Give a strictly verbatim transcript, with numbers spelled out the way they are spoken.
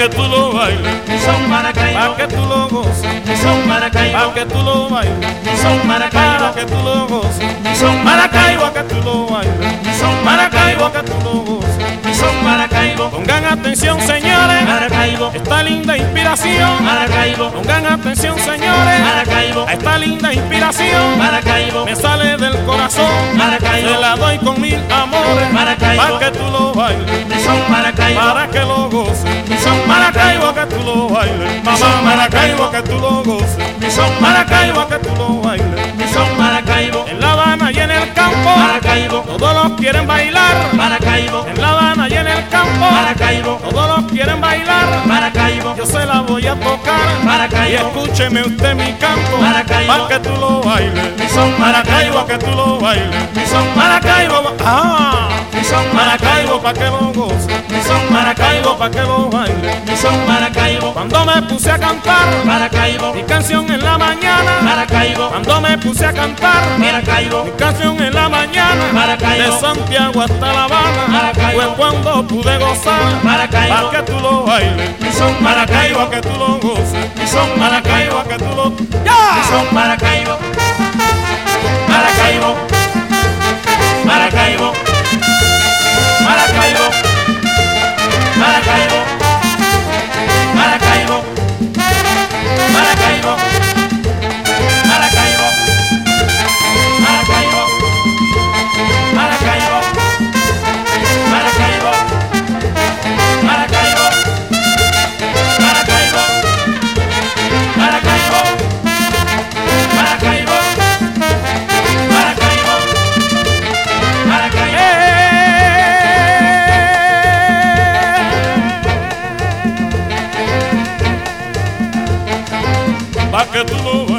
que tú lo bailes, mi son Maracaibo, pa' que tú lo goces, mi son Maracaibo, pa' que tú lo bailes, mi son Maracaibo, para que tú lo goces, mi son Maracaibo, Maracaibo, que tú lo bailes, mi son Maracaibo, Maracaibo, que tú lo goces. mi son Maracaibo, Pongan atención, señores, Maracaibo, esta linda inspiración. Maracaibo, Pongan atención, señores, Maracaibo, a esta linda inspiración. Maracaibo, Me sale del corazón, Maracaibo, se la doy con mil amores, Maracaibo, para que tú lo bailes, mi son Maracaibo, para que lo goces. mi son Maracaibo, Maracaibo, que tú lo bailes, mamá, son Maracaibo, que tú lo goces. mi son Maracaibo, Maracaibo, que tú lo bailes. mi son Maracaibo, En La Habana y en el campo, Maracaibo, todos los quieren bailar. Maracaibo, En La Habana y en el campo, Maracaibo, todos los quieren bailar. Maracaibo, Yo se la voy a tocar, Maracaibo, y escúcheme usted mi canto, Maracaibo, pa' que tú lo bailes. mi son Maracaibo, Maracaibo, que tú lo bailes. mi son Maracaibo, Maracaibo, ah, mi son Maracaibo, Maracaibo, pa' que lo goce. mi son Maracaibo, Maracaibo, pa' que lo baile. mi son Maracaibo, Cuando me puse a cantar Maracaibo, mi canción en la mañana, Maracaibo, cuando me puse a cantar Maracaibo, mi canción en la mañana, Maracaibo, de Santiago hasta La Habana, Maracaibo, fue cuando pude gozar, Maracaibo, pa' que tú lo bailes. mi son Maracaibo, Maracaibo, que tú lo goces. mi son Maracaibo, Maracaibo, que tú lo... mi ¡Ya! son Maracaibo, Maracaibo, Maracaibo, Maracaibo, Maracaibo, Maracaibo, Maracaibo, Maracaibo, Maracaibo, Maracaibo, Maracaibo, Maracaibo, Maracaibo, Maracaibo, Maracaibo, Maracaibo, Maracaibo. Pa' que tú lo